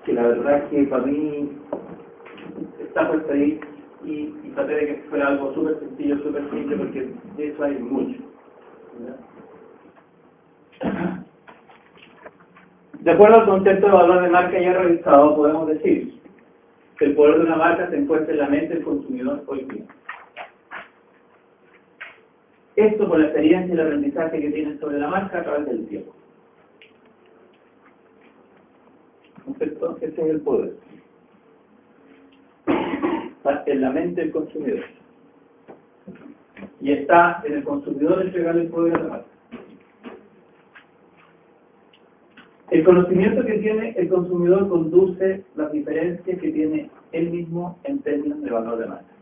que la verdad es que para mí está puesta ahí y traté de que fuera algo súper sencillo, súper simple, porque de eso hay mucho. ¿Verdad? De acuerdo al concepto de valor de marca ya revisado, podemos decir que el poder de una marca se encuentra en la mente del consumidor hoy día. Esto por la experiencia y el aprendizaje que tienen sobre la marca a través del tiempo. ¿Concepto? Ese es el poder. Está en la mente del consumidor. Y está en el consumidor entregarle el poder a la marca. El conocimiento que tiene el consumidor conduce las diferencias que tiene él mismo en términos de valor de marca.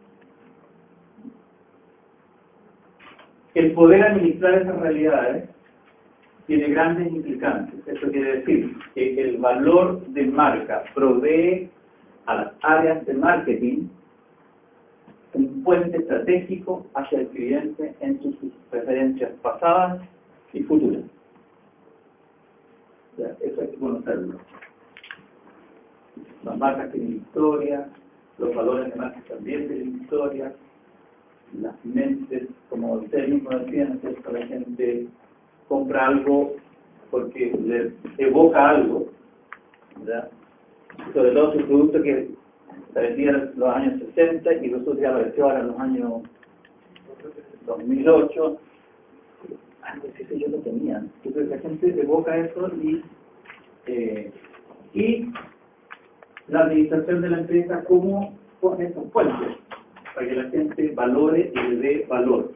El poder administrar esas realidades tiene grandes implicantes. Eso quiere decir que el valor de marca provee a las áreas de marketing un puente estratégico hacia el cliente en sus preferencias pasadas y futuras. O sea, eso hay que conocerlo. Las marcas tienen historia, los valores de marcas también tienen historia, las mentes, como usted mismo decía, ¿no es cierto? La gente compra algo porque le evoca algo, ¿verdad? Sobre todo su producto que se vendía en los años 60 y nosotros ya apareció ahora en los años 2008. Algo así yo lo tenía. Yo creo que la gente evoca eso y la administración de la empresa, cómo pone esos puentes para que la gente valore y le dé valor.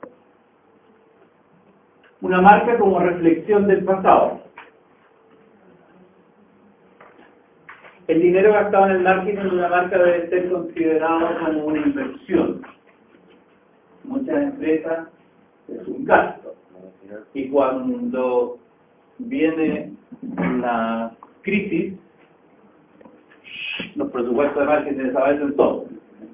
Una marca como reflexión del pasado. El dinero gastado en el marketing de una marca debe ser considerado como una inversión. Muchas empresas es un gasto. Y cuando viene la crisis, los presupuestos de marketing desaparecen todos.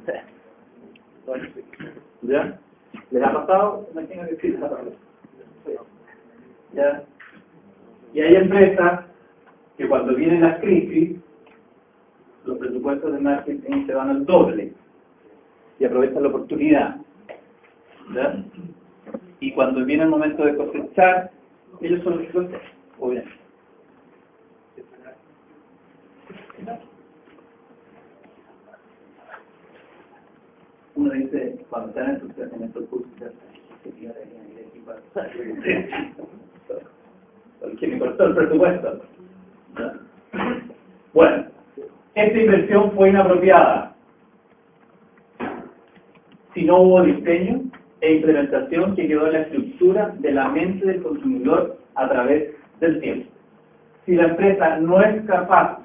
¿Ya? ¿Les ha pasado? Imagino que sí les ha pasado. ¿Ya? Y hay empresas que cuando vienen las crisis, los presupuestos de marketing se van al doble y aprovechan la oportunidad. ¿Ya? Y cuando viene el momento de cosechar, ellos son los que cosechan, obviamente. Uno dice, cuando están en estos cursos, porque me cortó el presupuesto. ¿Ya? Bueno, esta inversión fue inapropiada. Si no hubo diseño e implementación que quedó en la estructura de la mente del consumidor a través del tiempo. Si la empresa no es capaz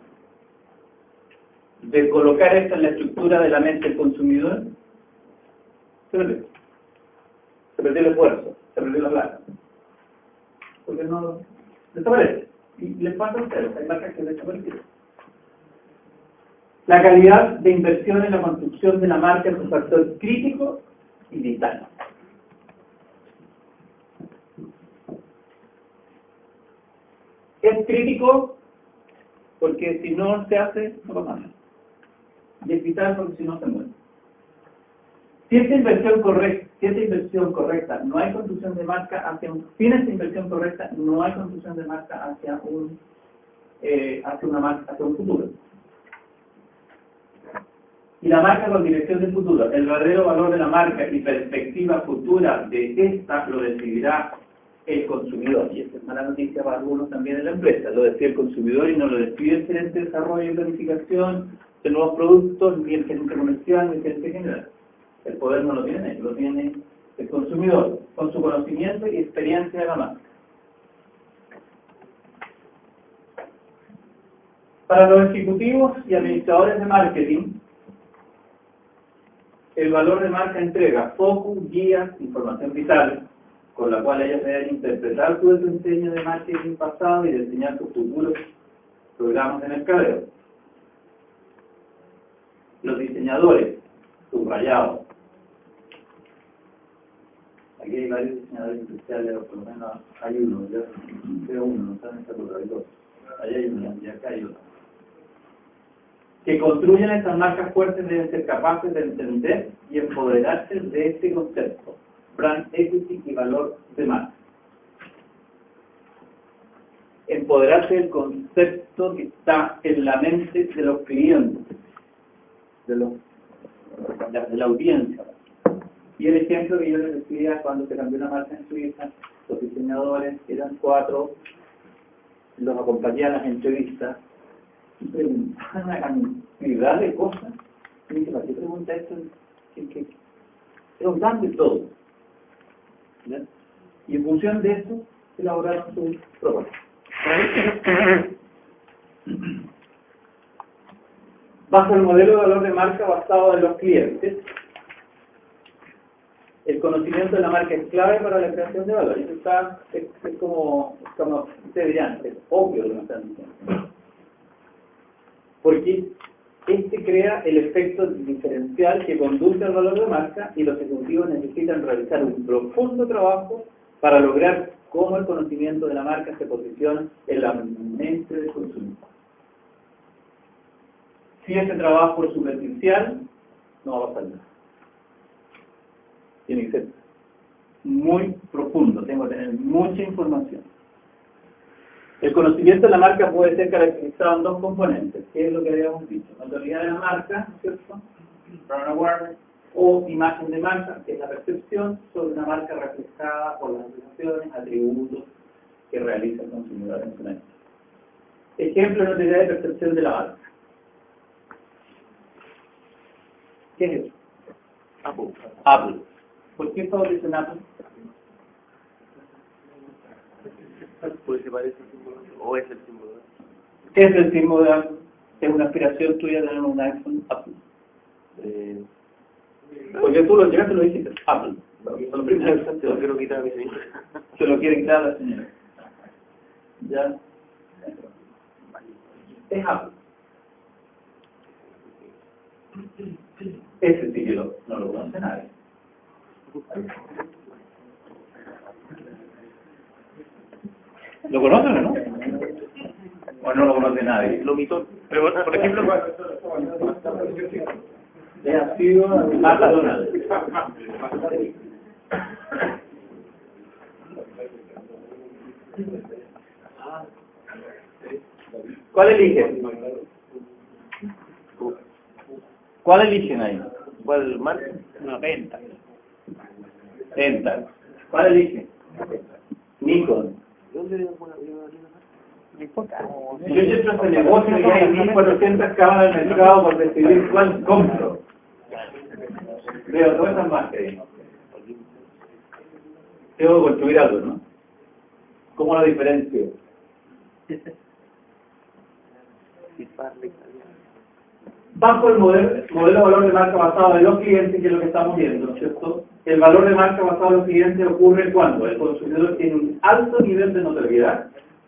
de colocar esto en la estructura de la mente del consumidor, se perdió. Se perdió el esfuerzo, se perdió la plata. Porque no desaparece. Y les pasa a ustedes, hay marcas que desaparecen. La calidad de inversión en la construcción de la marca es un factor crítico y vital. Es crítico porque si no se hace, no pasa nada. Y es vital porque si no se muere. Si esta inversión correcta, no hay construcción de marca sin esta inversión correcta, no hay construcción de marca hacia un futuro. Y la marca con dirección del futuro, el verdadero valor de la marca y perspectiva futura de esta lo decidirá el consumidor. Y esta es mala noticia para algunos también en la empresa. Lo decide el consumidor y no lo decide el gerente de desarrollo y planificación de nuevos productos, ni el gerente comercial, ni el gerente general. El poder no lo tiene ellos, lo tiene el consumidor, con su conocimiento y experiencia de la marca. Para los ejecutivos y administradores de marketing, el valor de marca entrega focus, guías, información vital, con la cual ellos deben interpretar su desempeño de marketing pasado y diseñar sus futuros programas de mercadeo. Los diseñadores, subrayados. Aquí hay varios diseñadores industriales, o por lo menos hay uno, yo creo uno, no saben esta cosa, hay dos. Allá hay uno y acá hay otro. que construyen estas marcas fuertes deben ser capaces de entender y empoderarse de este concepto, brand equity y valor de marca. Empoderarse del concepto que está en la mente de los clientes, de la audiencia. Y el ejemplo que yo les decía cuando se cambió una marca en Suiza, los diseñadores eran 4, los acompañé a las entrevistas y preguntaban una cantidad de cosas. Y me dije, ¿para qué pregunta esto? Preguntaban de todo. ¿Ya? Y en función de eso, elaboraron su propuesta. Bajo el modelo de valor de marca basado en los clientes, el conocimiento de la marca es clave para la creación de valor. Eso es como ustedes dirán, es obvio lo que están diciendo. Porque este crea el efecto diferencial que conduce al valor de marca y los ejecutivos necesitan realizar un profundo trabajo para lograr cómo el conocimiento de la marca se posiciona en la mente del consumidor. Si ese trabajo es superficial, no va a pasar nada. Tiene que ser muy profundo, tengo que tener mucha información. El conocimiento de la marca puede ser caracterizado en 2 componentes, que es lo que habíamos dicho: notoriedad de la marca, ¿cierto? Brand awareness, o imagen de marca, que es la percepción sobre una marca reflejada por las sensaciones, atributos que realiza el consumidor en su mente. Ejemplo de notoriedad de percepción de la marca. ¿Qué es eso? Apple. ¿Por qué favorecen Apple? Pues se parece al símbolo, o es el símbolo. ¿Qué es el símbolo de Apple? ¿Es una aspiración tuya tener un iPhone Apple? Porque tú lo llegaste y lo dijiste, Apple. Se lo quiero quitar a mi señora. Se lo quiere quitar a la señora. ¿Ya? Es Apple. Ese sí que no lo conoce nadie. ¿Lo conocen o no? ¿O no lo conoce nadie? Lo mitó. Pero, por ejemplo, Ha sido McDonald's. ¿Cuál eligen? ¿Cuál eligen ahí? ¿cuál marca? Una venta. Dental. ¿Cuál eligen? Nikon. ¿Dónde le una No importa. Yo entro a este negocio y hay 1.400 cámaras en el mercado por decidir cuál compro. Veo todas esas marcas ahí. Tengo que construir algo, ¿no? ¿Cómo lo diferencio? Bajo el modelo de valor de marca basado en los clientes, que es lo que estamos viendo, ¿no es cierto? El valor de marca basado en los clientes ocurre cuando el consumidor tiene un alto nivel de notoriedad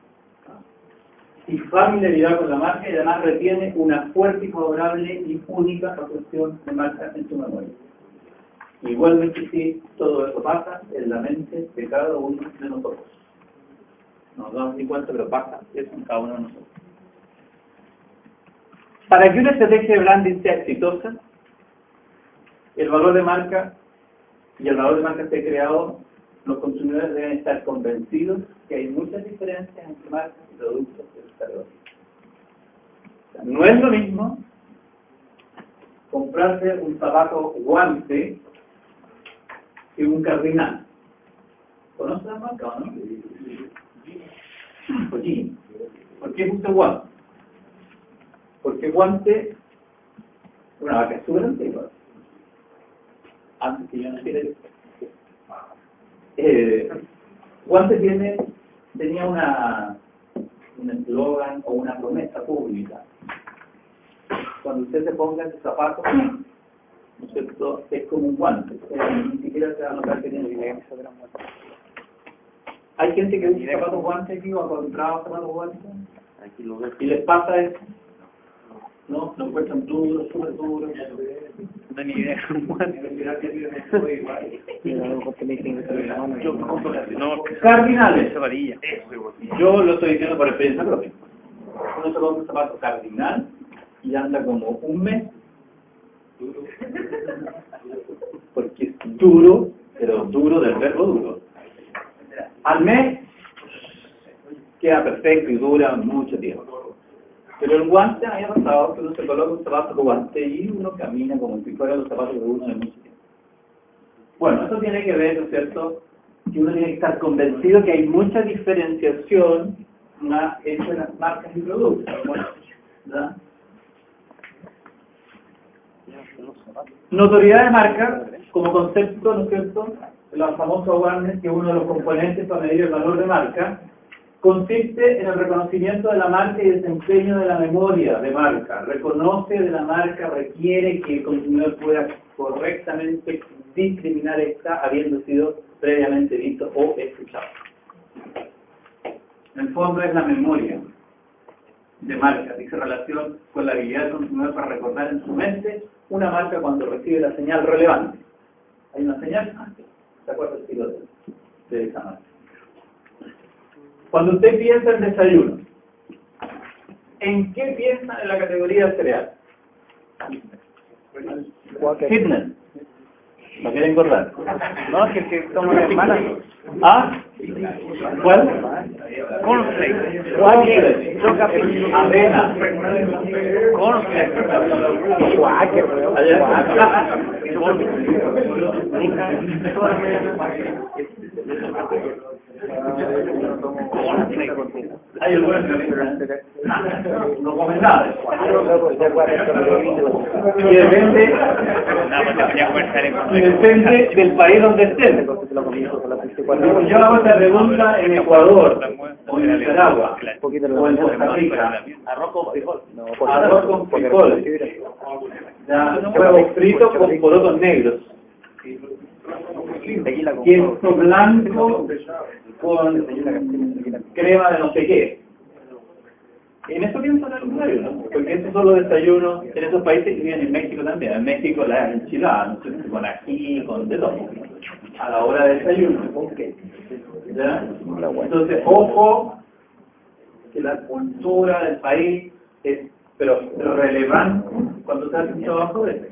y familiaridad con la marca y además retiene una fuerte y favorable y única asociación de marca en su memoria. Igualmente, sí, todo eso pasa en la mente de cada uno de nosotros. No nos damos ni cuenta, pero pasa eso en cada uno de nosotros. Para que una estrategia de branding sea exitosa, el valor de marca y el valor de marca esté creado, los consumidores deben estar convencidos que hay muchas diferencias entre marcas y productos del desarrollo. O sea, no es lo mismo comprarse un zapato guante que un cardinal. ¿Conoce la marca o no? ¿Por qué? ¿Por qué gusta guante? Porque guante, una marca súper antigua, antes que yo naciera. Guante tenía un eslogan o una promesa pública. Cuando usted se ponga ese zapato, ¿no es cierto?, es como un guante, ni siquiera se va a notar que tiene evidencia de la muerte. Hay gente que usa zapatos guantes aquí o ha comprado zapatos guantes y les pasa eso. No, lo encuentran duros, súper duros. No ni idea. Cardinales. Esa varilla. Yo lo estoy diciendo por experiencia propia. Uno se compra un zapato cardinal y anda como un mes, porque es duro, pero duro del verbo duro. Al mes queda perfecto y dura mucho tiempo. Pero el guante había pasado que uno se coloca un zapato de guante y uno camina como si fueran los zapatos de uno de mucho tiempo. Bueno, eso tiene que ver, ¿no es cierto?, que uno tiene que estar convencido que hay mucha diferenciación entre las marcas y productos, ¿verdad? Notoriedad de marca, como concepto, ¿no es cierto?, la famosa awareness, que es uno de los componentes para medir el valor de marca, consiste en el reconocimiento de la marca y desempeño de la memoria de marca. Reconoce de la marca, requiere que el consumidor pueda correctamente discriminar esta habiendo sido previamente visto o escuchado. En el fondo es la memoria de marca, dice relación con la habilidad del consumidor para recordar en su mente una marca cuando recibe la señal relevante. Hay una señal, ¿se acuerda el estilo de esa marca? Cuando usted piensa en desayuno, ¿en qué piensa en la categoría de cereal? Fitness. ¿No quiere engordar? No, que toma la hermana. ¿Ah? ¿Cuál? Cornflakes. Avena. Cornflakes. Quaker, Hay algunas no comen nada. Y depende del país donde estén. Yo hago esta pregunta en Ecuador, o en Nicaragua, o en Costa Rica. Arroz con frijol. Arroz con frijoles. Huevos fritos con porotos negros. Queso blanco con crema de no sé qué. En eso pienso en el desayuno, porque esos son los desayunos en esos países que viven en México también. En México las enchiladas, ¿no? Con ají, con de todo. A la hora de desayuno. ¿Ya? Entonces, ojo, que la cultura del país es pero relevante cuando se hace un trabajo de ese.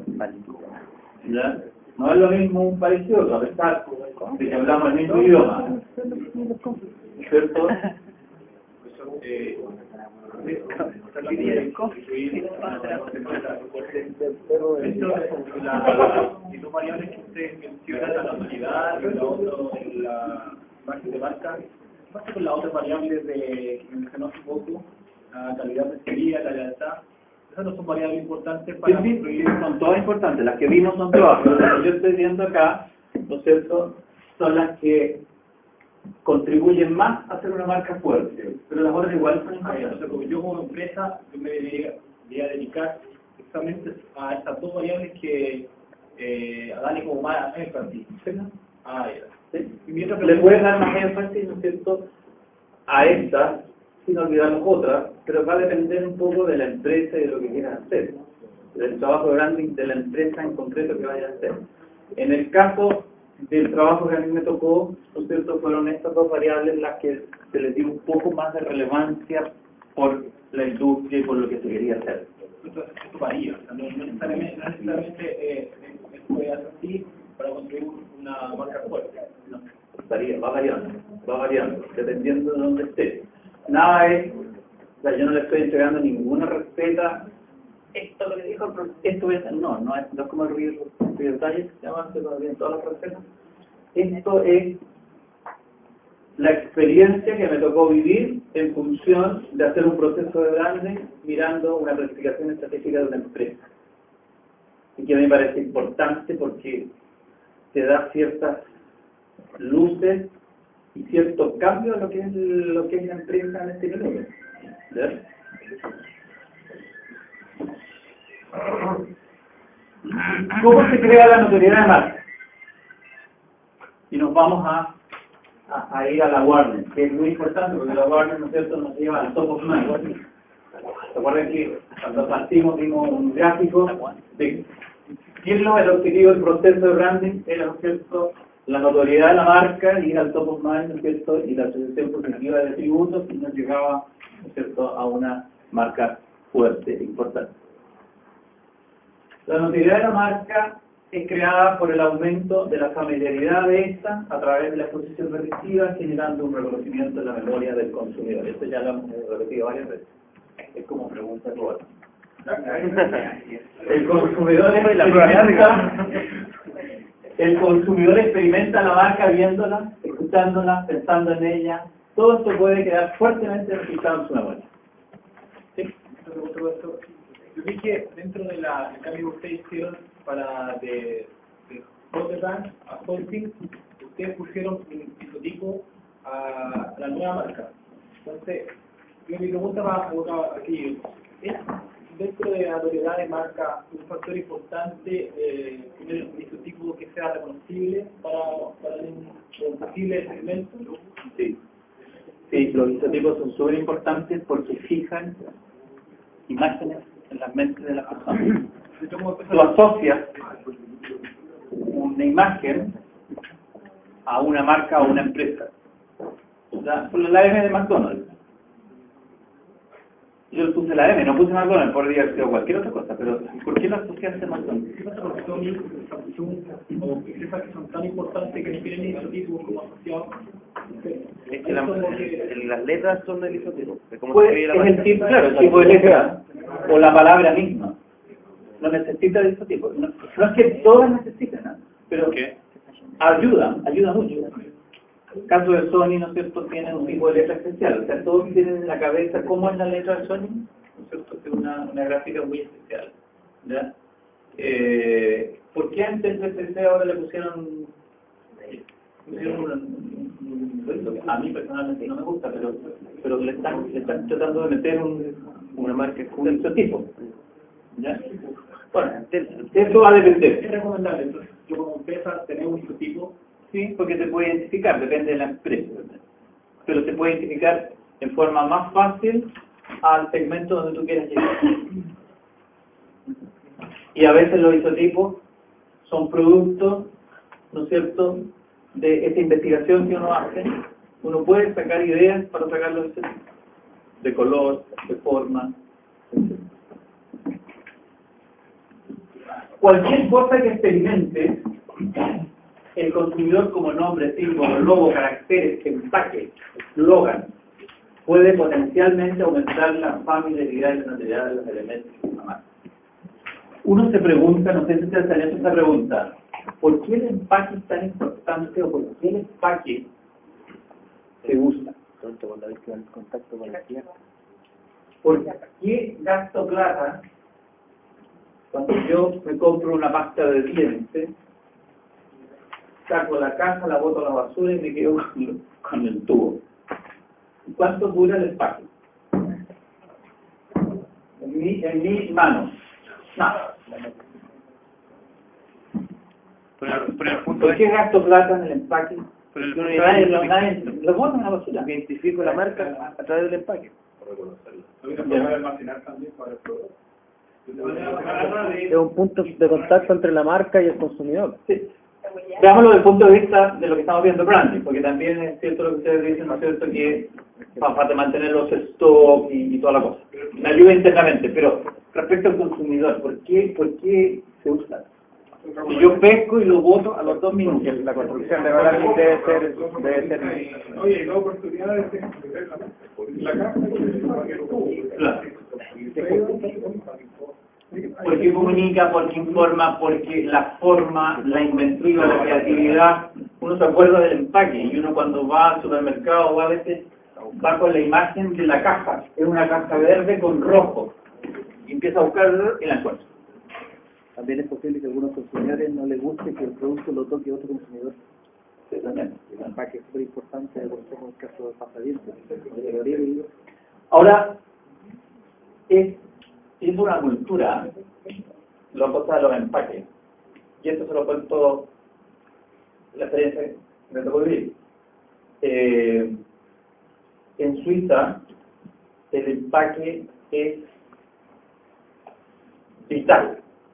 ¿Ya? No es lo mismo un país que otro, a pesar de que hablamos el mismo idioma. ¿Cierto? Y dos variables que ustedes mencionan, la notoriedad y la otra, la imagen de marca, ¿qué pasa con las otras variables que mencionó hace poco? La calidad recibida, la lealtad. Esas no son variables importantes para... Sí, son todas importantes, las que vimos son todas, pero las que yo estoy viendo acá, ¿no es cierto?, son las que contribuyen más a hacer una marca fuerte, pero las otras igual son importantes. O sea, como yo como empresa, yo me debería dedicar exactamente a estas dos variables que a darle como más énfasis. ¿Sí? Le puedes dar más énfasis, ¿no es cierto?, a estas, sin olvidar las otras, pero va a depender un poco de la empresa y de lo que quieras hacer, del trabajo de branding de la empresa en concreto que vaya a hacer. En el caso del trabajo que a mí me tocó, ¿no es cierto?, fueron estas dos variables las que se les dio un poco más de relevancia por la industria y por lo que se quería hacer. Esto varía, o sea, no necesariamente esto es así para construir una marca fuerte. No. Varía, va variando, dependiendo de dónde esté. Nada es, o sea, yo no le estoy entregando ninguna receta, esto es lo que dijo, esto voy a hacer, no es como el real time, se llama, se lo en todas las recetas. Esto es la experiencia que me tocó vivir en función de hacer un proceso de branding mirando una planificación estratégica de una empresa. Y que a mí me parece importante porque te da ciertas luces y cierto cambio a lo que es la empresa en este minuto. ¿Ver? ¿Cómo se crea la notoriedad de marca? Y nos vamos a ir a la awareness, que es muy importante porque la awareness, ¿no es cierto?, nos lleva al top of mind. ¿Se acuerdan que cuando partimos vimos un gráfico de qué es el objetivo del proceso de branding? Era, ¿no es cierto?, la notoriedad de la marca, ir al top of mind, ¿no es cierto?, y la asociación positiva de atributos, y nos llegaba, ¿no es cierto?, a una marca fuerte, importante. La notoriedad de la marca es creada por el aumento de la familiaridad de esta a través de la exposición repetitiva, generando un reconocimiento en la memoria del consumidor. Esto ya lo hemos repetido varias veces. Es como pregunta Robert. El consumidor experimenta la marca viéndola, escuchándola, pensando en ella. Todo esto puede quedar fuertemente registrado en su memoria. ¿Sí? Yo vi que dentro del cambio que ustedes hicieron para de Rotterdam a Holcim, ustedes pusieron un isotipo a la nueva marca. Entonces, mi pregunta va abocada aquí. ¿Es dentro de la notoriedad de marca un factor importante tener un isotipo que sea reconocible para un posible segmento? Sí. Sí, los isotipos son súper importantes porque fijan imágenes en las mentes de las personas. Tú asocias una imagen a una marca o una empresa. O sea, la M de McDonald's. Yo puse la M, no puse McDonald's, podría haber sido cualquier otra cosa, pero ¿por qué lo asociaste a McDonald's? ¿Qué pasa con Sony, Samsung o empresas que son tan importantes que no tienen isotipos como asociados? Es que las letras son del isotipo. Es como Pues, se es el tipo, claro, el tipo de letra o la palabra misma. No necesita de isotipo. No es que todas necesiten, ¿no? Pero ayuda mucho. El caso de Sony, ¿no es cierto?, tiene un tipo de letra especial. O sea, todos tienen en la cabeza cómo es la letra de Sony, ¿no es cierto?, que es una gráfica muy especial. ¿Ya? ¿Por qué antes del PC ahora le pusieron a mí personalmente no me gusta, pero le están tratando de meter una marca con un isotipo? ¿Ya? Bueno, eso va a depender. Es recomendable, entonces, yo como empresa tener un isotipo. Sí, porque se puede identificar, depende de la empresa. Pero se puede identificar en forma más fácil al segmento donde tú quieras llegar. Y a veces los isotipos son productos, ¿no es cierto?, de esta investigación que uno hace. Uno puede sacar ideas para sacar los isotipos. De color, de forma, etc. Cualquier cosa que experimente el consumidor como nombre, símbolo, logo, caracteres, empaque, eslogan, puede potencialmente aumentar la familiaridad y la notoriedad de los elementos de una marca. Uno se pregunta, no sé si ustedes han hecho esta pregunta, ¿por qué el empaque es tan importante o por qué el empaque se usa? ¿Por qué gasto plata cuando yo me compro una pasta de dientes? Saco la caja, la boto a la basura y me quedo con el tubo. ¿Cuánto dura el empaque? En mi mano. Nada. ¿Por qué gasto plata en el empaque? Nadie lo bota en la basura. Identifico la marca a través del empaque. Es un punto de contacto entre la marca y el consumidor. Sí. Veámoslo desde el punto de vista de lo que estamos viendo branding, porque también es cierto lo que ustedes dicen, ¿no es cierto?, que para mantener los stock y toda la cosa. Me ayuda internamente, pero respecto al consumidor, ¿por qué se usa? Si yo pesco y lo boto a los 2 minutos. La construcción de branding debe ser. Oye, la oportunidad de tener la casa Claro. Porque comunica, porque informa, porque la forma, la inventiva, la creatividad, uno se acuerda del empaque y uno cuando va al supermercado va a veces va con la imagen de la caja, es una caja verde con rojo y empieza a buscar y la encuentra. También es posible que a algunos consumidores no les guste que el producto lo toque otro consumidor. Sí, también. El empaque es súper importante, por ejemplo, en el caso de pasadientes. Ahora, es una cultura, la cosa de los empaques. Y esto se lo cuento la experiencia que me tocó vivir. En Suiza, el empaque es vital.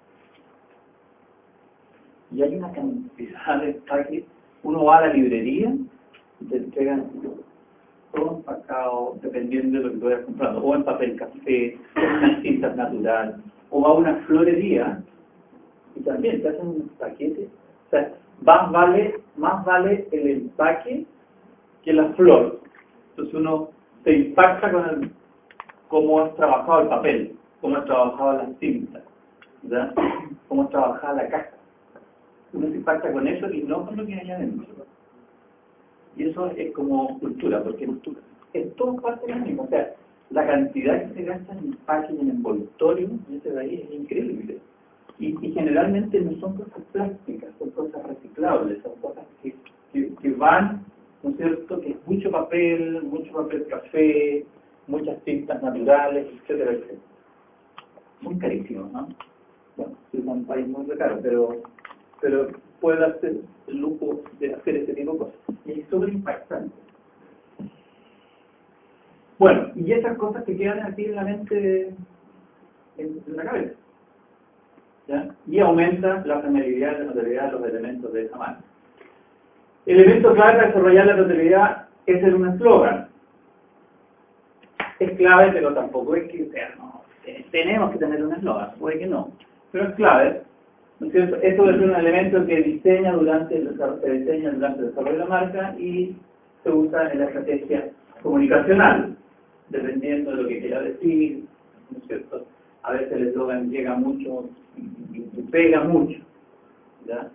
Y hay una cantidad de empaques. Uno va a la librería y te entregan todo empacado, dependiendo de lo que tú vayas comprando, o en papel café, o en cintas natural, o a una florería, y también te hacen un paquete. O sea, más vale el empaque que la flor. Entonces uno se impacta con cómo has trabajado el papel, cómo has trabajado las cintas, ¿verdad? Cómo has trabajado la caja. Uno se impacta con eso y no con lo que hay adentro. Y eso es como cultura, porque cultura es todo parte de lo mismo. O sea, la cantidad que se gasta en empaque y en envoltorio en ese país es increíble. Y generalmente no son cosas plásticas, son cosas reciclables, son cosas que van, ¿no es cierto?, que es mucho papel café, muchas tintas naturales, etcétera, etcétera. Muy carísimos, ¿no? Bueno, es un país muy caro, pero puede darse el lujo de hacer ese tipo de cosas. Y es súper impactante. Bueno, y esas cosas que quedan aquí en la mente, en la cabeza. ¿Ya? Y aumenta la familiaridad y la notabilidad de los elementos de esa marca. El elemento clave para desarrollar la notabilidad es ser un eslogan. Es clave, pero tampoco es que sea, no, tenemos que tener un eslogan, puede que no, pero es clave, ¿no es cierto? Esto es un elemento que se diseña durante el desarrollo de la marca y se usa en la estrategia comunicacional, dependiendo de lo que quiera decir, ¿no es cierto? A veces el eslogan llega mucho y pega mucho, ¿ya?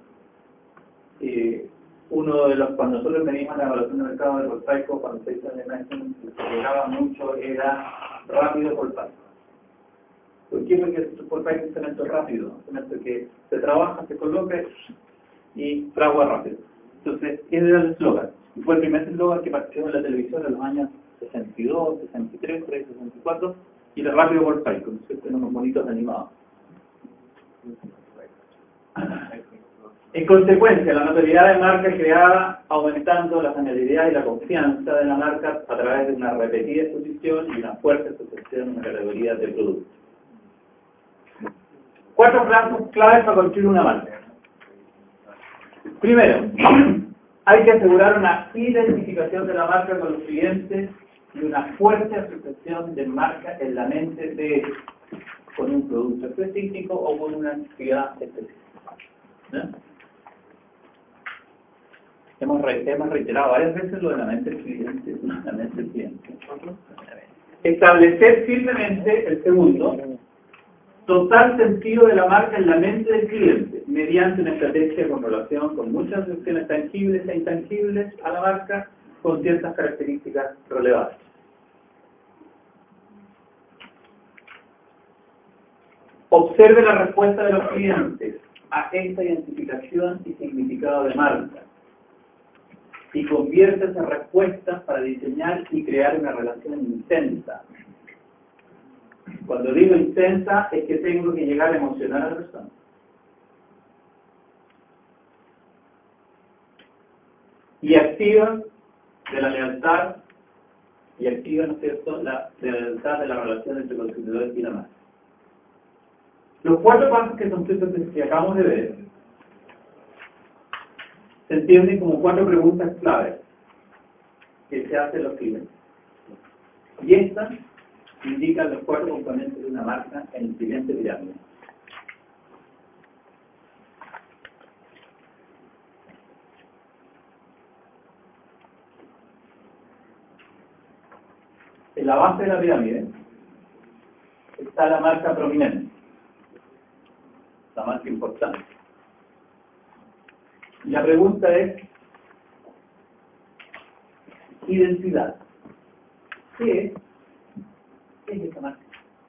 Uno de los, cuando nosotros venimos a la evaluación de mercado de Volpaico, cuando se hizo el imagen, lo que llegaba mucho era rápido Volpaico. ¿Por qué? Porque Volpaico es un cemento rápido, un cemento que se trabaja, se coloca y fragua rápido. Entonces, ese era el eslogan. Fue el primer eslogan que partió en la televisión en los años 62, 63, 64, y era rápido Volpaico, ¿no es cierto? En unos bonitos animados. En consecuencia, la notoriedad de marca creada aumentando la familiaridad y la confianza de la marca a través de una repetida exposición y una fuerte asociación en la categoría de producto. 4 pasos claves para construir una marca. Primero, hay que asegurar una identificación de la marca con los clientes y una fuerte asociación de marca en la mente de ellos, con un producto específico o con una actividad específica. ¿No? Hemos reiterado varias veces lo de la mente del cliente, la mente del cliente. Establecer firmemente, el segundo, total sentido de la marca en la mente del cliente, mediante una estrategia con relación con muchas opciones tangibles e intangibles a la marca, con ciertas características relevantes. Observe la respuesta de los clientes a esta identificación y significado de marca, y convierte esa respuesta para diseñar y crear una relación intensa. Cuando digo intensa, es que tengo que llegar a emocionar a la persona. Y activa de la lealtad, y activa, ¿no es cierto?, de la lealtad de la relación entre el consumidor y la marca. Los 4 pasos que acabamos de ver se entienden como 4 preguntas claves que se hacen los clientes. Y estas indican los 4 componentes de una marca en el siguiente pirámide. En la base de la pirámide está la marca prominente, la marca importante. Y la pregunta es identidad. ¿Qué es esta marca?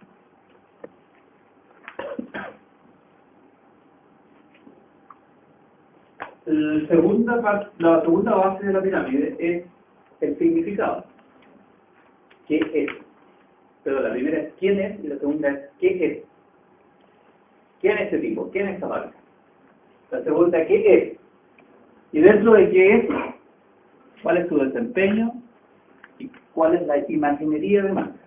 La segunda base de la pirámide es el significado. ¿Qué es? Pero la primera es quién es y la segunda es qué es. ¿Quién es este tipo? ¿Quién es esta marca? La segunda, ¿qué es? Y dentro de qué es, ¿cuál es su desempeño? ¿Y cuál es la imaginería de marca?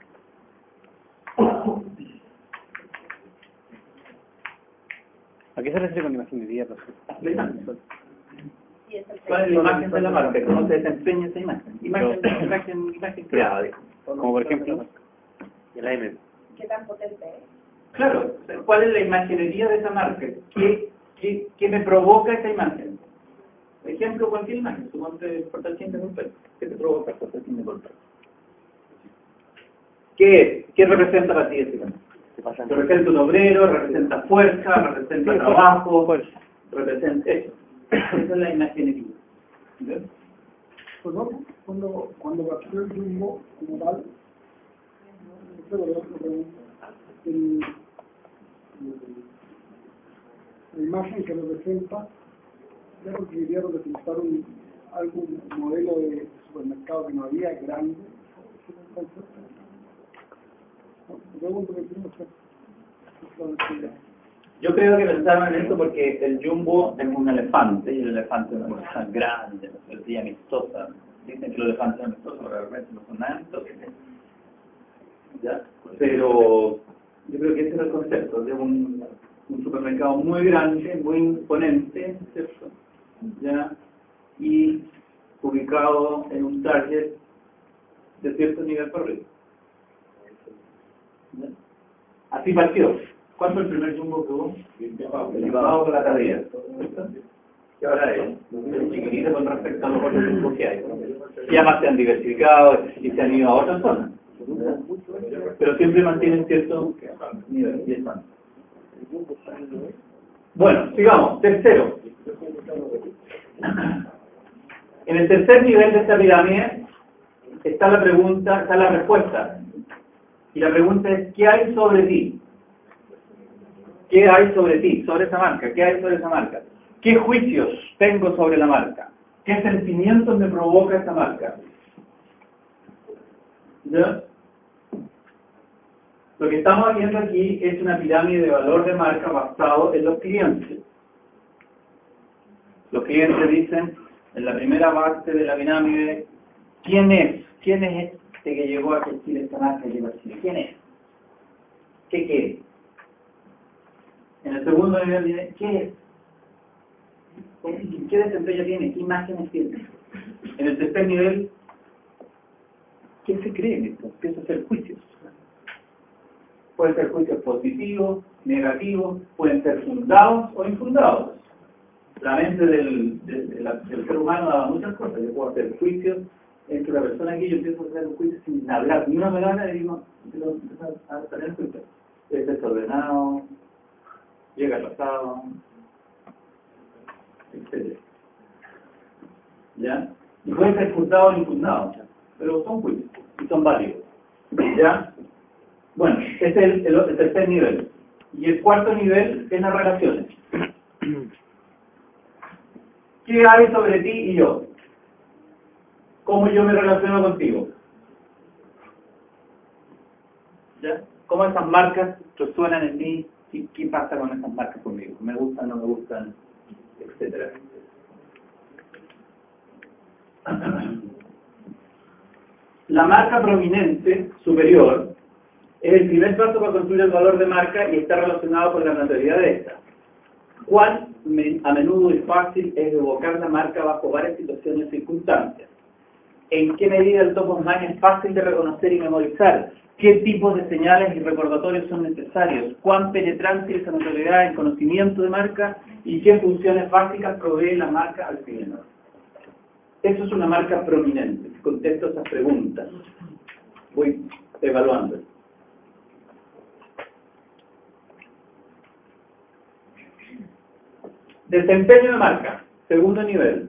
¿A qué se refiere con imaginería? ¿Cuál es la imagen de la marca? ¿Cómo se desempeña esa imagen? Imagen creada, dijo. Como por ejemplo, el AM. ¿Qué tan potente es? Claro, ¿cuál es la imaginería de esa marca? ¿Qué me provoca esa imagen? Por ejemplo, cualquier imagen, suponte portal de golpe. ¿Qué te provoca portal de golpe? ¿Qué es? ¿Qué representa para ti ese imagen? Representa un obrero, representa fuerza, representa trabajo, representa eso. Esa es la imaginería. ¿Ves? Pues no, cuando capturé el Jumbo como tal, la imagen que representa, creo que quería representar algún modelo de supermercado que no había, grande. Yo creo que pensaron en esto porque el Jumbo es un elefante y el elefante es una cosa grande, y amistosa. Dicen que los elefantes son amistosos, pero realmente no son nada amistosos. ¿Ya? Pero yo creo que ese es el concepto de un supermercado muy grande, muy imponente, ¿cierto? ¿Ya? Y ubicado en un target de cierto nivel por arriba. ¿Ya? Así partió. ¿Cuánto es el primer Jumbo que hubo? El llevado con la cadena. ¿Qué ahora es? Es chiquitito con respecto a los otros Jumbos que hay. Ya más se han diversificado y se han ido a otras zonas. Pero siempre mantienen cierto nivel y están. Bueno, sigamos. Tercero. En el tercer nivel de esta pirámide está la pregunta, está la respuesta. Y la pregunta es, ¿qué hay sobre ti? ¿Qué hay sobre ti, sobre esa marca? ¿Qué hay sobre esa marca? ¿Qué juicios tengo sobre la marca? ¿Qué sentimientos me provoca esta marca? ¿Ya? Lo que estamos viendo aquí es una pirámide de valor de marca basado en los clientes. Los clientes dicen, en la primera parte de la pirámide, ¿quién es? ¿Quién es este que llegó a Chile, esta marca que llegó a Chile? ¿Quién es? ¿Qué quiere? En el segundo nivel viene, ¿qué es? ¿Qué desempeño tiene? ¿Qué imágenes tiene? En el tercer nivel, ¿qué se cree en esto? Empieza a hacer juicios. Pueden ser juicios positivos, negativos, pueden ser fundados o infundados. La mente del ser humano da muchas cosas. Yo puedo hacer juicios entre la persona que yo empiezo a hacer un juicio sin hablar ni una palabra y digo, empiezo a tener juicios. Es desordenado, llega atrasado, etc. ¿Ya? Y pueden ser fundados o infundados, pero son juicios y son válidos. ¿Ya? Bueno, este es el tercer nivel. Y el cuarto nivel es las relaciones. ¿Qué hay sobre ti y yo? ¿Cómo yo me relaciono contigo? ¿Ya? ¿Cómo esas marcas resuenan en mí? ¿Qué pasa con esas marcas conmigo? ¿Me gustan, no me gustan? Etcétera. La marca prominente superior es el primer paso para construir el valor de marca y está relacionado con la naturalidad de esta. ¿Cuál a menudo y fácil es evocar la marca bajo varias situaciones y circunstancias? ¿En qué medida el top of mind es fácil de reconocer y memorizar? ¿Qué tipos de señales y recordatorios son necesarios? ¿Cuán penetrante es esa notoriedad en conocimiento de marca? ¿Y qué funciones básicas provee la marca al cliente? Eso es una marca prominente. Contesto esas preguntas. Voy evaluando. Desempeño de marca. Segundo nivel.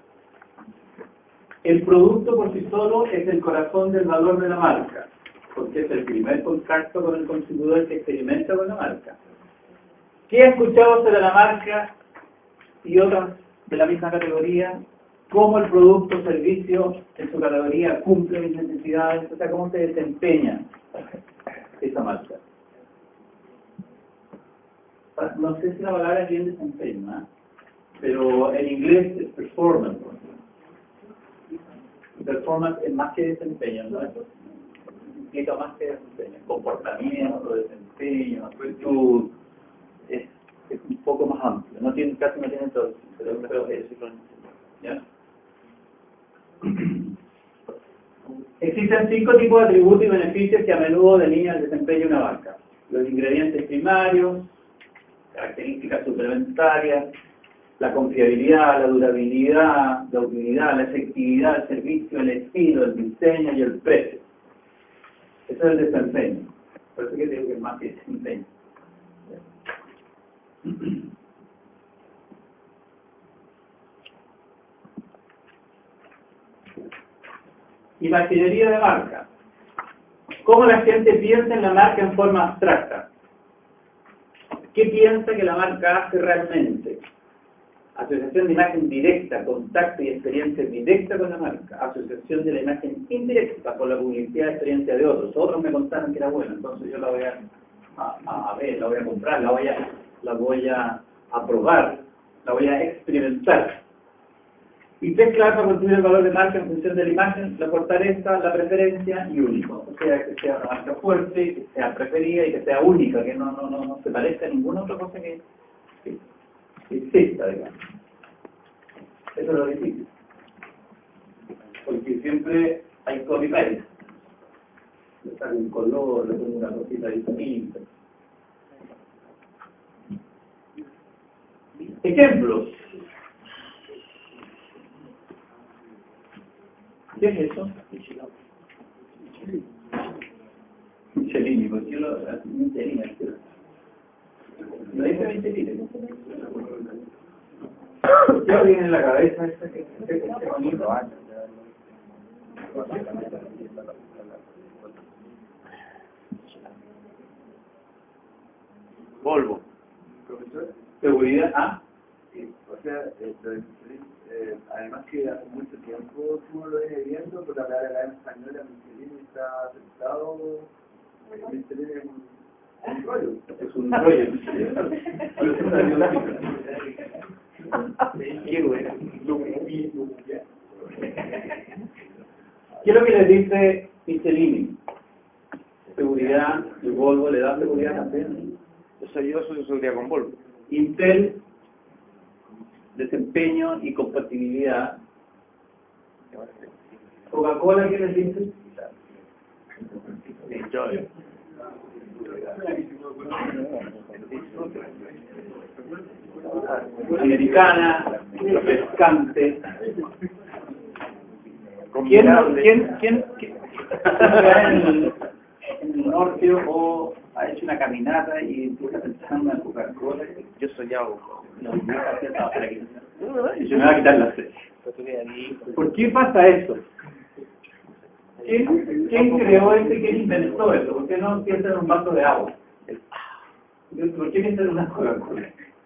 El producto por sí solo es el corazón del valor de la marca, porque es el primer contacto con el consumidor que experimenta con la marca. ¿Qué ha escuchado sobre la marca y otras de la misma categoría? ¿Cómo el producto o servicio en su categoría cumple mis necesidades? O sea, ¿cómo se desempeña esa marca? No sé si la palabra es bien desempeño, ¿no? Pero en inglés es performance. Performance es más que desempeño, ¿no? Implica más que desempeño. Comportamiento, desempeño, actitud, es un poco más amplio. Casi no tiene todo, pero es Existen 5 tipos de atributos y beneficios que a menudo delinean el desempeño de una marca. Los ingredientes primarios, características suplementarias, la confiabilidad, la durabilidad, la utilidad, la efectividad del servicio, el estilo, el diseño y el precio. Eso es el desempeño. Por eso que digo que es más que desempeño. Imaginería de marca. ¿Cómo la gente piensa en la marca en forma abstracta? ¿Qué piensa que la marca hace realmente? Asociación de imagen directa, contacto y experiencia directa con la marca. Asociación de la imagen indirecta con la publicidad y experiencia de otros. Otros me contaron que era bueno, entonces yo la voy a ver, la voy a comprar, la voy a probar, la voy a experimentar. Y 3 claves para construir el valor de marca en función de la imagen, la fortaleza, la preferencia y único. O sea, que sea una marca fuerte, que sea preferida y que sea única, que no se parezca a ninguna otra cosa que exista, digamos. Eso es lo difícil. Porque siempre hay copy-paste. Le sale un color, le pongo una cosita distinta. Ejemplos. ¿Qué es eso? Michelini, porque yo lo... Michelini, ¿no dice Michelini? ¿Qué viene en la cabeza este bonito? Volvo. Profesor, Seguridad, ¿ah? sí, o sea, además que hace mucho tiempo tú lo vienes viendo, pero hablar acá en español a Michelin está aceptado. Michelin es un rollo. Es un rollo. Qué bueno. ¿Qué es lo que les dice Michelini? Seguridad, y Volvo le da seguridad también. O sea, yo asocio seguridad con Volvo. Intel, desempeño y compatibilidad. Coca-Cola, ¿qué les dice? Enjoy. Americana, refrescante. ¿Quién en el norte o ha hecho una caminata y empieza pensando en Coca-Cola? Yo soñaba. No, yo me voy a quitar la sed. ¿Por qué pasa eso? ¿Quién creó quién inventó eso? ¿Por qué no piensa en un vaso de agua? ¿Por qué piensa en una Coca-Cola?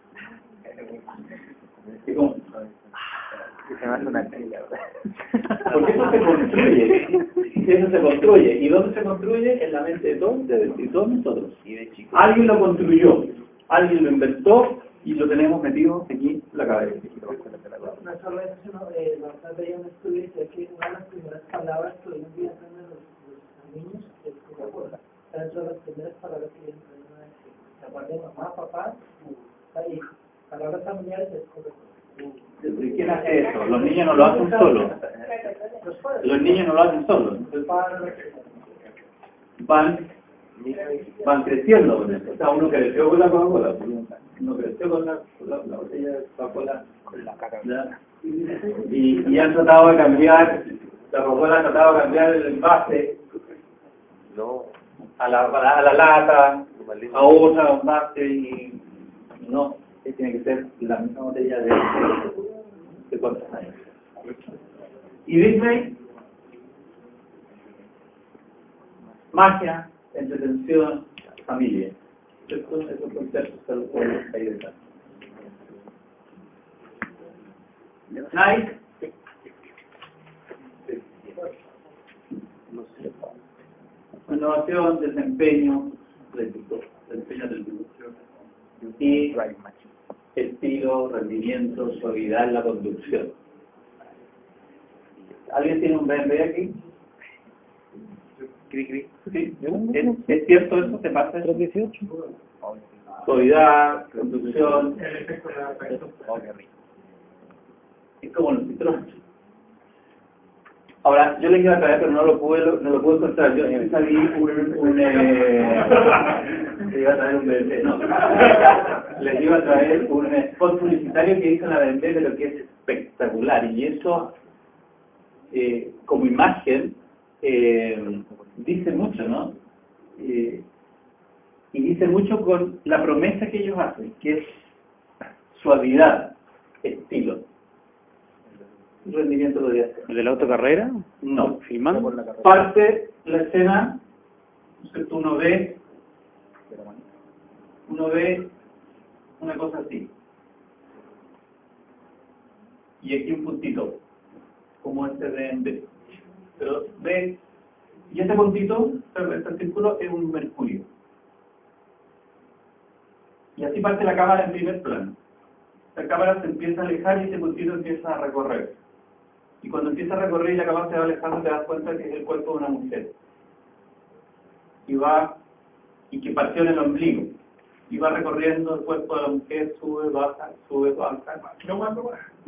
¿Cómo? Se me hace una caída. Porque eso se construye. ¿Y dónde se construye? En la mente de todos nosotros. Y de chico. Alguien lo construyó, alguien lo inventó y lo tenemos metido aquí en la cabeza. No solo eso, sino nosotros veíamos un estudio que decía que una de las primeras palabras que hoy en día aprenden los niños es Coca-Cola. Dentro de las primeras palabras que ellos aprenden es se acuerdan de mamá, papá, y palabras familiares es Coca-Cola. ¿Quién hace eso? Los niños no lo hacen solos. Los niños no lo hacen solos. Van creciendo con eso. O sea, uno creció con la Coca-Cola. Uno creció con la botella de Coca-Cola. Y han tratado de cambiar, la Coca-Cola ha tratado de cambiar el envase a la lata, a otra envase y no, tiene que ser la misma botella de cuántos años. Y Disney, magia, entretención, familia. Esos conceptos se los pueden ahí detrás. Nike, innovación, desempeño del y estilo, rendimiento, suavidad en la conducción. ¿Alguien tiene un BMW aquí? ¿Sí? ¿Es cierto eso? ¿Te pasa eso? 318. Suavidad, conducción. Es como los Citroën. Ahora, yo les iba a traer, pero no lo pude encontrar. Yo salí les iba a traer un BBC, no. Les iba a traer un spot publicitario que hizo la BMW, pero que es espectacular. Y eso, como imagen, dice mucho, ¿no? Y dice mucho con la promesa que ellos hacen, que es suavidad, estilo. Rendimiento podría ser. ¿El de la autocarrera? No. ¿Filmando? Parte la escena, ¿cierto? Uno ve una cosa así. Y aquí un puntito, como este de pero ve, y este puntito, este círculo es un mercurio. Y así parte la cámara en primer plano. La cámara se empieza a alejar y ese puntito empieza a recorrer. Y cuando empieza a recorrer y la cámara se va alejando, te das cuenta que es el cuerpo de una mujer. Y que partió en el ombligo. Y va recorriendo el cuerpo de la mujer, sube, baja. No más.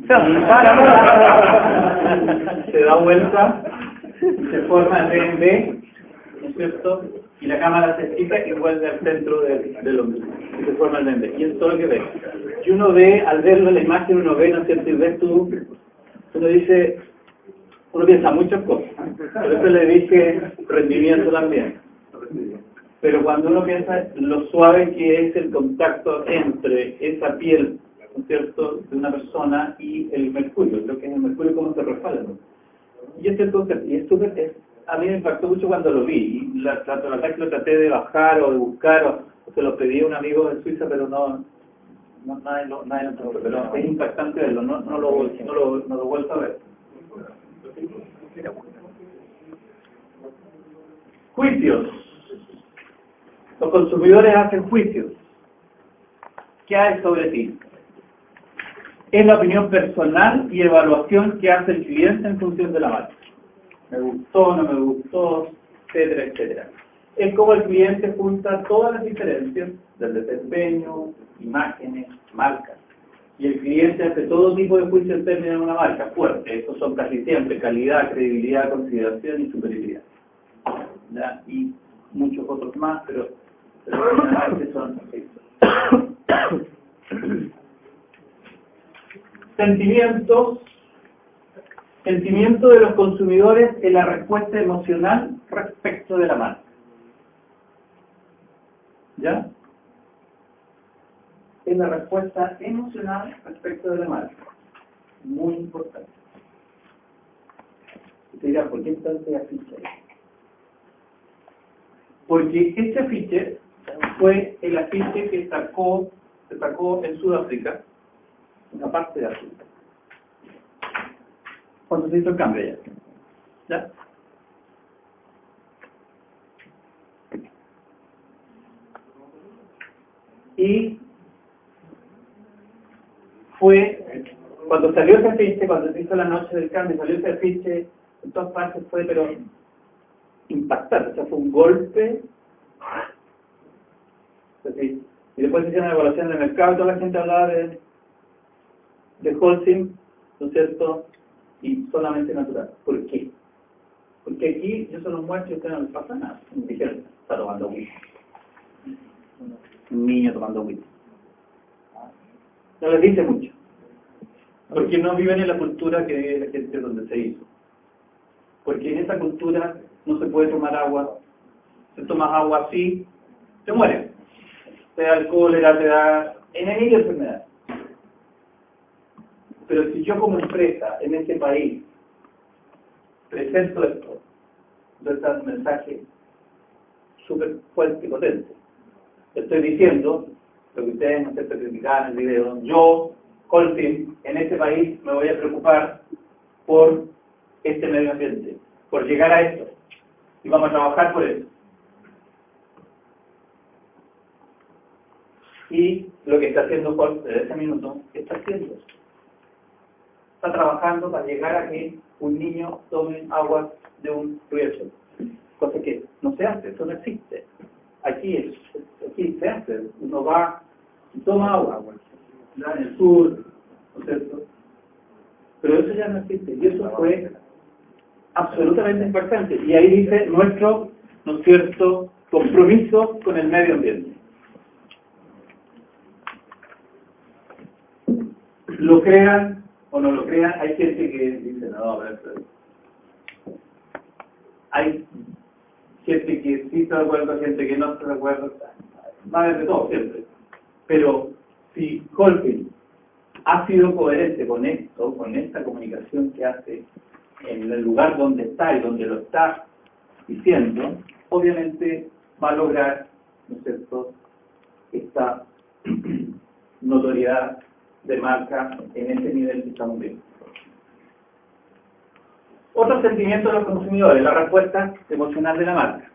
Se da vuelta, se forma el DNB, ¿no es cierto? Y la cámara se estica y vuelve al centro del ombligo. Y se forma el DNB. Y eso es todo lo que ve. Y uno ve, al verlo en la imagen, uno ve, ¿no es cierto? Y ves tú, uno dice, uno piensa muchas cosas. Por eso le dije rendimiento también. Pero cuando uno piensa lo suave que es el contacto entre esa piel, ¿no es cierto?, de una persona y el mercurio, creo que es el mercurio como se resbala, ¿no? Y este concepto, y es súper, a mí me impactó mucho cuando lo vi, y la verdad que lo traté de bajar o de buscar, o se lo pedí a un amigo de Suiza, pero nadie lo encontró, pero es impactante verlo, no lo he vuelto a ver. Juicios. Los consumidores hacen juicios. ¿Qué hay sobre ti? Es la opinión personal y evaluación que hace el cliente en función de la marca. Me gustó, no me gustó, etcétera, etcétera. Es como el cliente junta todas las diferencias del desempeño, imágenes, marcas. Y el cliente hace todo tipo de juicios en términos de una marca fuerte. Estos son casi siempre calidad, credibilidad, consideración y superioridad. ¿Ya? Y muchos otros más, pero generalmente son estos. Sentimiento de los consumidores en la respuesta emocional respecto de la marca. ¿Ya? En la respuesta emocional respecto de la marca. Muy importante. Y te dirán, ¿por qué entonces afiche? Porque este afiche fue el afiche que se sacó en Sudáfrica, una parte de África, cuando se hizo el cambio allá. ¿Ya? Y fue, cuando salió ese afiche, cuando se hizo la noche del cambio, salió ese afiche, en todas partes fue, pero impactante, o sea, fue un golpe. Y después se hicieron una evaluación del mercado, toda la gente hablaba de Holcim, ¿no es cierto? Y solamente natural. ¿Por qué? Porque aquí yo se los muestro y a ustedes no les pasa nada. Me dijeron, está tomando whisky. Un niño tomando whisky. No les dice mucho. Porque no viven en la cultura que la gente donde se hizo. Porque en esa cultura no se puede tomar agua. Si tomas agua así, te mueres. Te da el cólera, te da N enfermedad. Pero si yo como empresa en este país presento esto, doy un mensaje súper fuerte y potente. Estoy diciendo, lo que ustedes no se criticaban en el video, yo, Holcim, en este país me voy a preocupar por este medio ambiente, por llegar a esto, y vamos a trabajar por eso. Y lo que está haciendo Holcim desde ese minuto, ¿qué está haciendo? Está trabajando para llegar a que un niño tome agua de un riesgo, cosa que no se hace, eso no existe. Aquí se hace, uno va y toma agua, en el sur, ¿no es cierto? Pero eso ya no existe, y eso fue absolutamente importante. Y ahí dice nuestro, ¿no es cierto?, compromiso con el medio ambiente. Lo crean o no lo crean, hay gente que dice, no, pero hay gente que sí está de acuerdo, gente que no está de acuerdo, va a haber de todo siempre. Pero si Colvin ha sido coherente con esto, con esta comunicación que hace en el lugar donde está y donde lo está diciendo, obviamente va a lograr, ¿no es cierto?, esta notoriedad de marca en ese nivel que estamos viendo. Otro sentimiento de los consumidores, la respuesta emocional de la marca.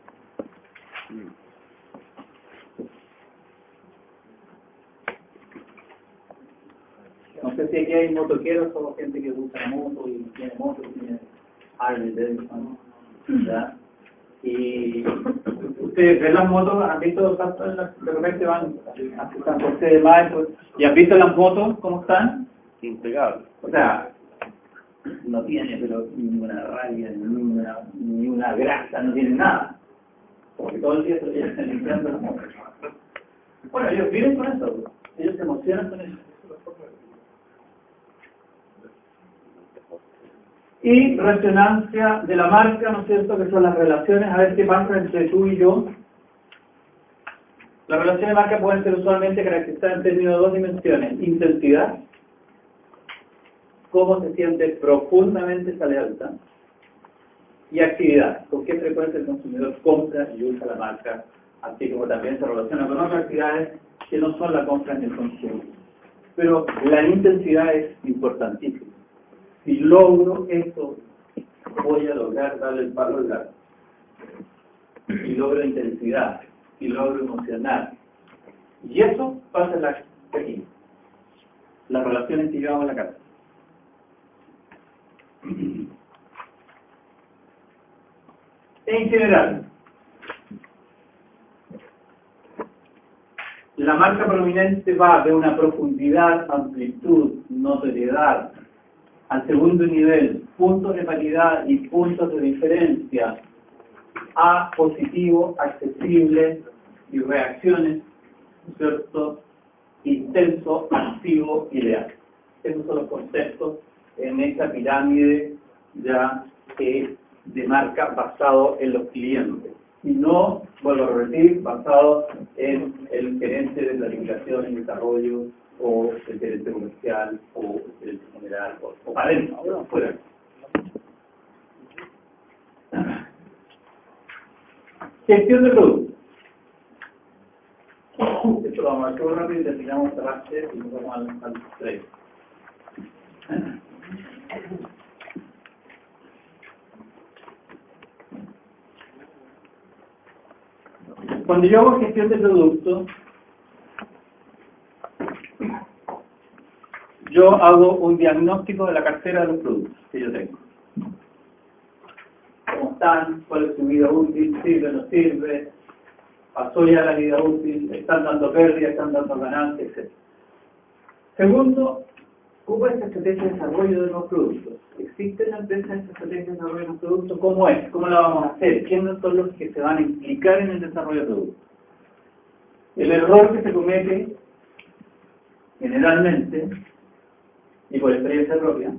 No sé si aquí hay motoqueros o gente que usa moto y tiene moto, tiene Harley Davidson, ¿ya? Y ustedes ven las motos, han visto, de repente van, están por ustedes más, y han visto las motos, ¿cómo están? Impecables. O sea, no tiene pero ni una raya, ni una grasa, no tiene nada. Porque todo el día se lo llevan limpiando las motos. Bueno, ellos viven con eso, ellos se emocionan con eso. Y resonancia de la marca, ¿no es cierto?, que son las relaciones, a ver qué pasa entre tú y yo. Las relaciones de marca pueden ser usualmente caracterizadas en términos de dos dimensiones: intensidad, cómo se siente profundamente esa lealtad, y actividad, con qué frecuencia el consumidor compra y usa la marca, así como también se relaciona con otras actividades que no son la compra ni el consumo. Pero la intensidad es importantísima. Si logro esto, voy a lograr darle el palo al gato. Si logro intensidad, si logro emocionar. Y eso pasa en aquí. Las relaciones que llevamos a la casa. En general, la marca prominente va de una profundidad, amplitud, notoriedad, al segundo nivel, puntos de paridad y puntos de diferencia, a positivo, accesible y reacciones, ¿no es cierto?, intenso, activo y leal. Esos son los conceptos en esta pirámide ya de marca basado en los clientes. Y no, vuelvo a repetir, basado en el gerente de planificación y desarrollo, o el gerente comercial, o el gerente general, o para adentro, ahora fuera. Gestión de productos. Esto lo vamos a hacer muy rápido y terminamos la base y nos vamos al 3. Cuando yo hago gestión de productos, yo hago un diagnóstico de la cartera de los productos que yo tengo. ¿Cómo están? ¿Cuál es su vida útil? ¿Sirve o no sirve? ¿Pasó ya la vida útil? ¿Están dando pérdidas? ¿Están dando ganancias? Etc. Segundo, ¿cómo es la estrategia de desarrollo de los productos? ¿Existe en la empresa esta estrategia de desarrollo de los productos? ¿Cómo es? ¿Cómo la vamos a hacer? ¿Quiénes son los que se van a implicar en el desarrollo de productos? El error que se comete generalmente, y por experiencia propia,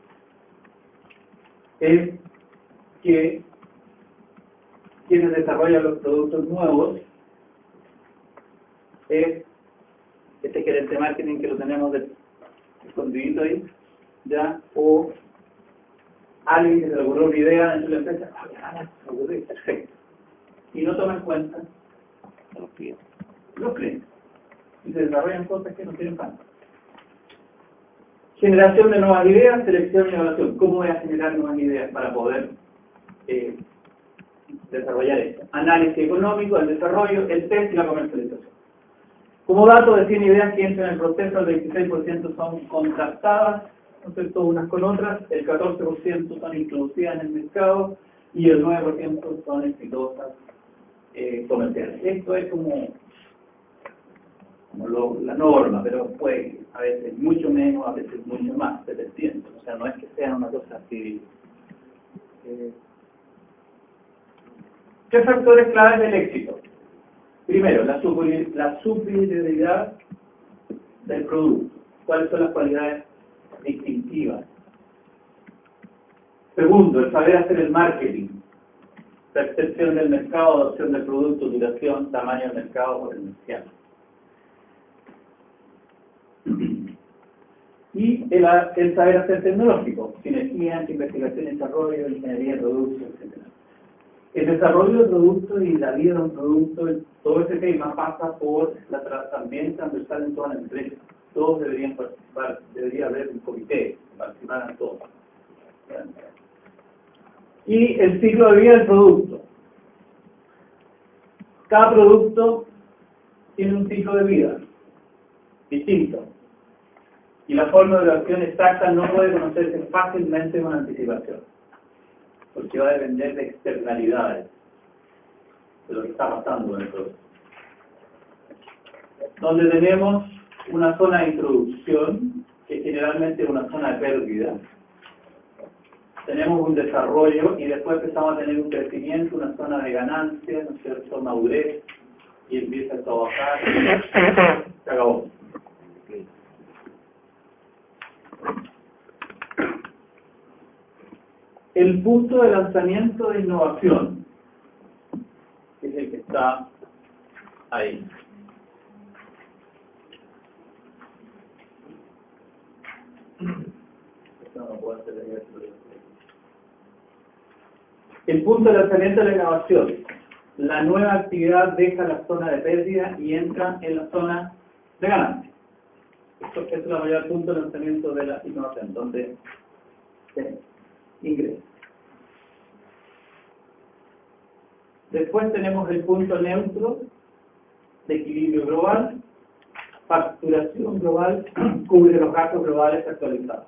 es que quienes desarrollan los productos nuevos es este gerente de marketing que lo tenemos escondidito ahí, ¿ya? O alguien que se le ocurrió una idea dentro de la empresa, se me ocurrió, perfecto. Y no toma en cuenta los clientes. Y se desarrollan cosas que no tienen pan. Generación de nuevas ideas, selección y evaluación. ¿Cómo voy a generar nuevas ideas para poder desarrollar esto? Análisis económico, el desarrollo, el test y la comercialización. Como dato de 100 ideas que entran en el proceso, el 26% son contrastadas, ¿no es cierto?, unas con otras, el 14% son introducidas en el mercado y el 9% son exitosas comerciales. Esto es como la norma, pero puede a veces mucho menos, a veces mucho más, 700. O sea, no es que sea una cosa así ¿Qué factores claves del éxito? Primero, la superioridad del producto. ¿Cuáles son las cualidades distintivas? Segundo, el saber hacer el marketing. Percepción del mercado, adopción del producto, duración, tamaño del mercado potencial. Y el saber hacer tecnológico, sinergia, investigación y desarrollo, ingeniería de productos, etc. El desarrollo de productos y la vida de un producto, todo ese tema pasa por también transversal en toda la empresa. Todos deberían participar, debería haber un comité, participaran todos. Y el ciclo de vida del producto. Cada producto tiene un ciclo de vida distinto. Y la forma de evaluación exacta no puede conocerse fácilmente con anticipación, porque va a depender de externalidades, de lo que está pasando en el producto. Donde tenemos una zona de introducción, que generalmente es una zona de pérdida. Tenemos un desarrollo y después empezamos a tener un crecimiento, una zona de ganancia, ¿no es cierto?, madurez, y empieza a trabajar, se acabó. El punto de lanzamiento de innovación, que es el que está ahí. El punto de lanzamiento de la innovación. La nueva actividad deja la zona de pérdida y entra en la zona de ganancia. Esto es el mayor punto de lanzamiento de la innovación, donde ingresa. Después tenemos el punto neutro de equilibrio global. Facturación global cubre los gastos globales actualizados.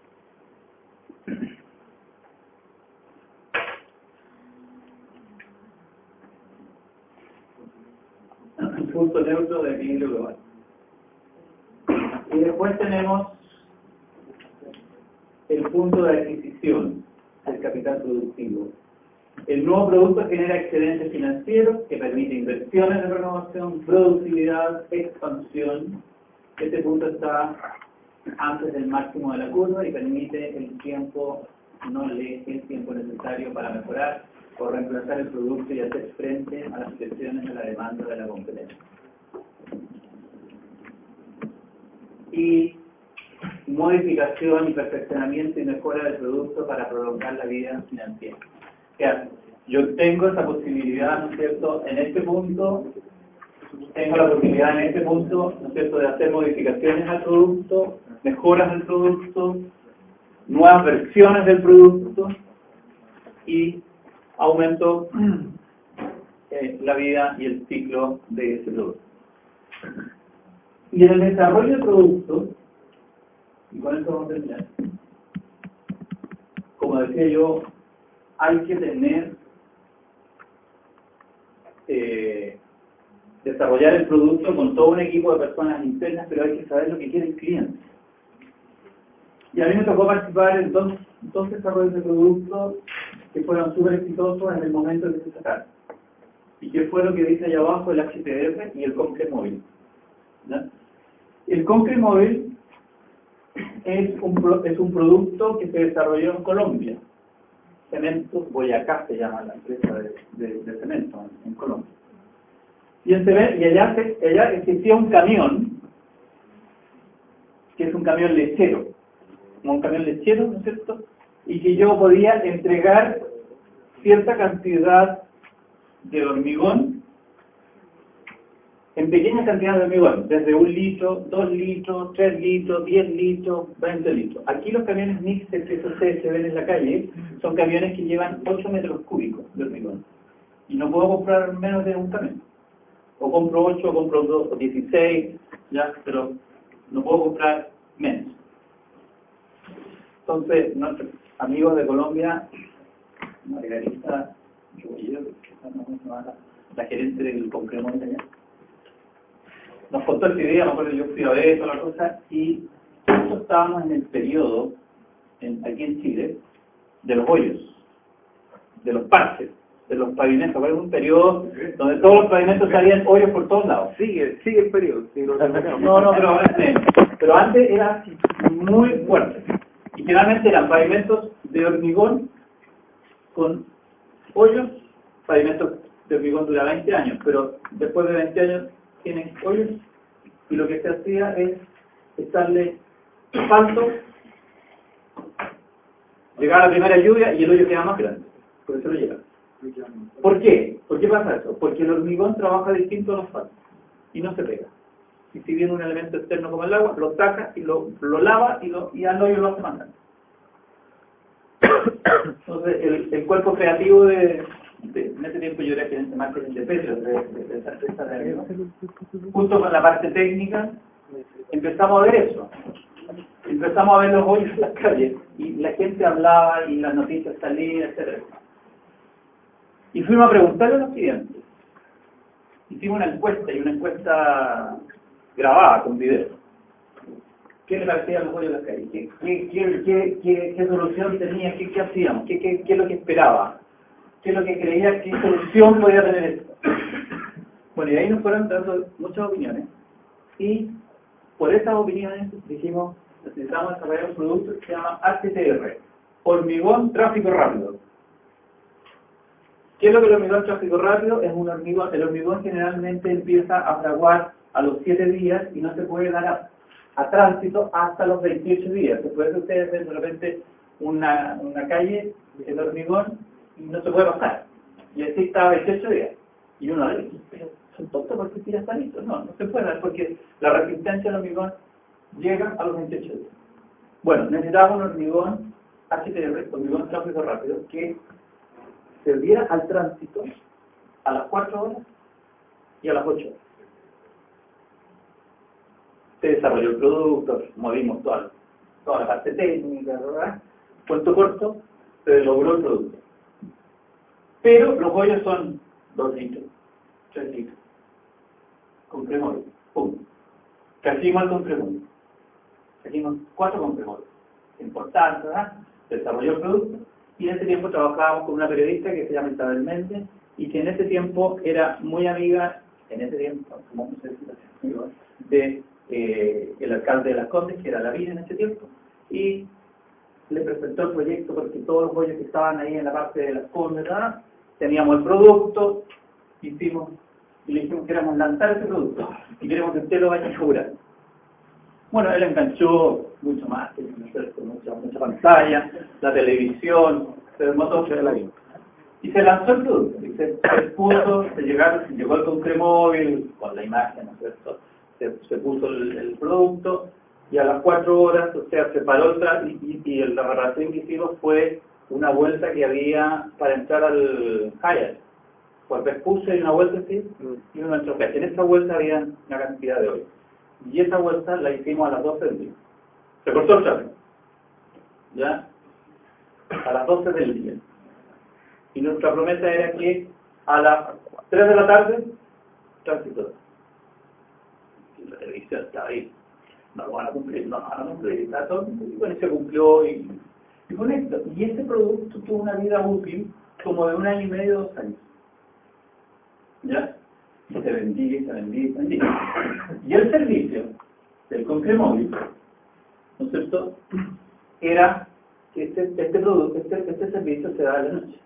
Punto neutro de equilibrio global. Y después tenemos el punto de adquisición del capital productivo. El nuevo producto genera excedentes financieros que permite inversiones de renovación, productividad, expansión. Este punto está antes del máximo de la curva y permite el tiempo, no lee el tiempo necesario para mejorar o reemplazar el producto y hacer frente a las situaciones de la demanda de la competencia. Y modificación y perfeccionamiento y mejora del producto para prolongar la vida financiera. ¿Qué hace? Yo tengo esa posibilidad, ¿no es cierto?, en este punto, tengo la posibilidad en este punto, ¿no es cierto?, de hacer modificaciones al producto, mejoras del producto, nuevas versiones del producto y aumento la vida y el ciclo de ese producto. Y en el desarrollo del producto, y con esto vamos a terminar, como decía yo, hay que tener, desarrollar el producto con todo un equipo de personas internas, pero hay que saber lo que quiere el cliente. Y a mí me tocó participar en dos desarrollos de productos que fueron súper exitosos en el momento en que se sacaron. Y que fue lo que dice allá abajo el HTF y el Concrete Móvil. ¿No? El Concrete Móvil es un producto que se desarrolló en Colombia. Cementos Boyacá se llama la empresa de cemento en Colombia. Y allá existía un camión, que es un camión lechero, como un camión lechero, ¿no es cierto? Y que yo podía entregar cierta cantidad de hormigón, en pequeñas cantidades de hormigón, desde 1 litro, 2 litros, 3 litros, 10 litros, 20 litros. Aquí los camiones mixtos que ustedes se ven en la calle son camiones que llevan 8 metros cúbicos de hormigón. Y no puedo comprar menos de un camión. O compro 8, o compro 2, o 16, ya, pero no puedo comprar menos. Entonces, nuestros amigos de Colombia, Margarita, la gerente del Concrete Móvil allá, nos contó esta idea, me acuerdo, yo fui a ver toda la cosa, y nosotros estábamos en el periodo, aquí en Chile, de los hoyos. de los parches, de los pavimentos. Fue un periodo donde todos los pavimentos salían hoyos por todos lados. Sigue el periodo. Si no, No, pero ahora sí. Pero antes era muy fuerte. Y generalmente eran pavimentos de hormigón con hoyos. Pavimentos de hormigón dura 20 años, pero después de 20 años tienen hoyos. Y lo que se hacía es echarle asfalto, llegaba la primera lluvia y el hoyo queda más grande. Por eso lo llega. ¿Por qué? ¿Por qué pasa eso? Porque el hormigón trabaja distinto al asfalto y no se pega. Y si viene un elemento externo como el agua, lo saca y lo lava y al hoyo lo hace más grande. Entonces, el cuerpo creativo en ese tiempo yo era gerente de marketing de Petro, de esa empresa de arriba, junto con la parte técnica, empezamos a ver eso. Empezamos a ver los hoyos en las calles y la gente hablaba y las noticias salían, etc. Y fuimos a preguntarle a los clientes. Hicimos una encuesta, y una encuesta grabada con video. ¿Qué le parecían los hoyos en las calles? ¿Qué solución tenía? ¿Qué hacíamos? ¿Qué es lo que esperaba? ¿Qué es lo que creía? ¿Qué solución podía tener esto? Bueno, y ahí nos fueron dando muchas opiniones. Y por esas opiniones dijimos, necesitamos desarrollar un producto que se llama HTR, hormigón tráfico rápido. ¿Qué es lo que el hormigón tráfico rápido? Es un hormigón, el hormigón generalmente empieza a fraguar a los 7 días y no se puede dar a tránsito hasta los 28 días. Después de ustedes ven de repente una calle de hormigón y no se puede pasar. Y así está a 28 días. Y uno dice, son tontos porque ya está listo. No se puede porque la resistencia del hormigón llega a los 28 días. Bueno, necesitamos un hormigón HTR, hormigón tráfico rápido, que serviera al tránsito a las 4 horas y a las 8 horas. Se desarrolló el producto, movimos toda la parte técnica, ¿verdad? Cuento corto, se logró el producto. Pero los hoyos son 2 litros, 3 litros. Compremol, pum. Trajimos el compremol. Trajimos 4 compremol. Importante, ¿verdad? Se desarrolló el producto. Y en ese tiempo trabajábamos con una periodista que se llama Isabel Méndez y que en ese tiempo era muy amiga, de el alcalde de Las Condes, que era Lavín en ese tiempo, y le presentó el proyecto porque todos los hoyos que estaban ahí en la parte de Las Condes, ¿verdad? Teníamos el producto, y le dijimos que queríamos lanzar ese producto y queremos que usted lo vaya a inaugurar. Bueno, él enganchó mucho más, mucha pantalla, la televisión, se armó todo y se lanzó el producto. Y se llegó el Concremóvil con la imagen, ¿no es cierto? Se puso el producto y a las 4 horas, o sea, se paró y la reparación que hicimos fue una vuelta que había para entrar al Hyatt. Por Vespucio y una vuelta así, y uno entró. En esa vuelta había una cantidad de hoyos. Y esa vuelta la hicimos a las 12 del día. Se cortó el tráfico. ¿Ya? A las 12 del día. Y nuestra promesa era que a las 3 de la tarde, tránsito. Y la televisión estaba ahí. No lo van a cumplir. Está todo. Y bueno, se cumplió y con esto. Y este producto tuvo una vida útil como de 1 año y medio, 2 años. ¿Ya? Se vendía. Y el servicio del Concremóvil, ¿no es cierto?, era que este servicio se daba de la noche.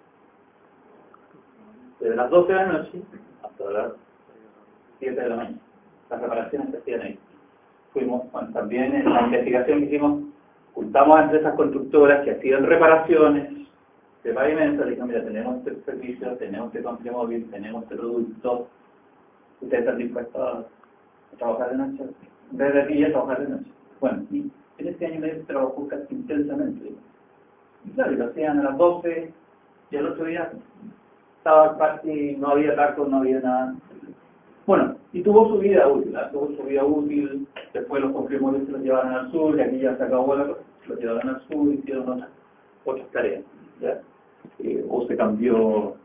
Desde las 12 de la noche hasta las 7 de la mañana. Las reparaciones se hacían ahí. También en la investigación que hicimos, juntamos a empresas constructoras que hacían reparaciones de pavimentos. Le dijimos, mira, tenemos este servicio, tenemos este Concremóvil, tenemos este producto. Ustedes están dispuestos a trabajar de noche, en vez de día trabajar de noche. Bueno, y en este año medio se trabajó casi intensamente. Y claro, lo hacían a las 12 y al otro día estaba casi, no había tacos, no había nada. Bueno, y tuvo su vida útil, después los Concremóviles se los llevaron al sur, y aquí ya se acabó la cosa, se los llevaron al sur, hicieron otras tareas, ¿ya? O se cambió.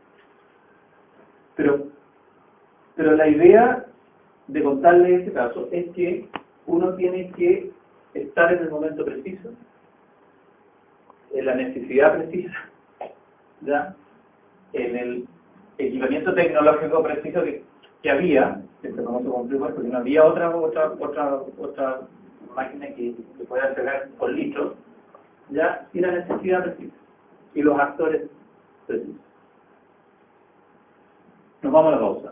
Pero la idea de contarle este caso es que uno tiene que estar en el momento preciso, en la necesidad precisa, ¿ya? en el equipamiento tecnológico preciso que había, que se conoce como freeware, porque no había otra máquina que pueda entregar por litro, ya, y la necesidad precisa, y los actores precisos. Nos vamos a la pausa.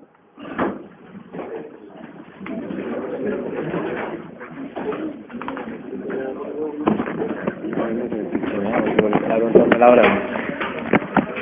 La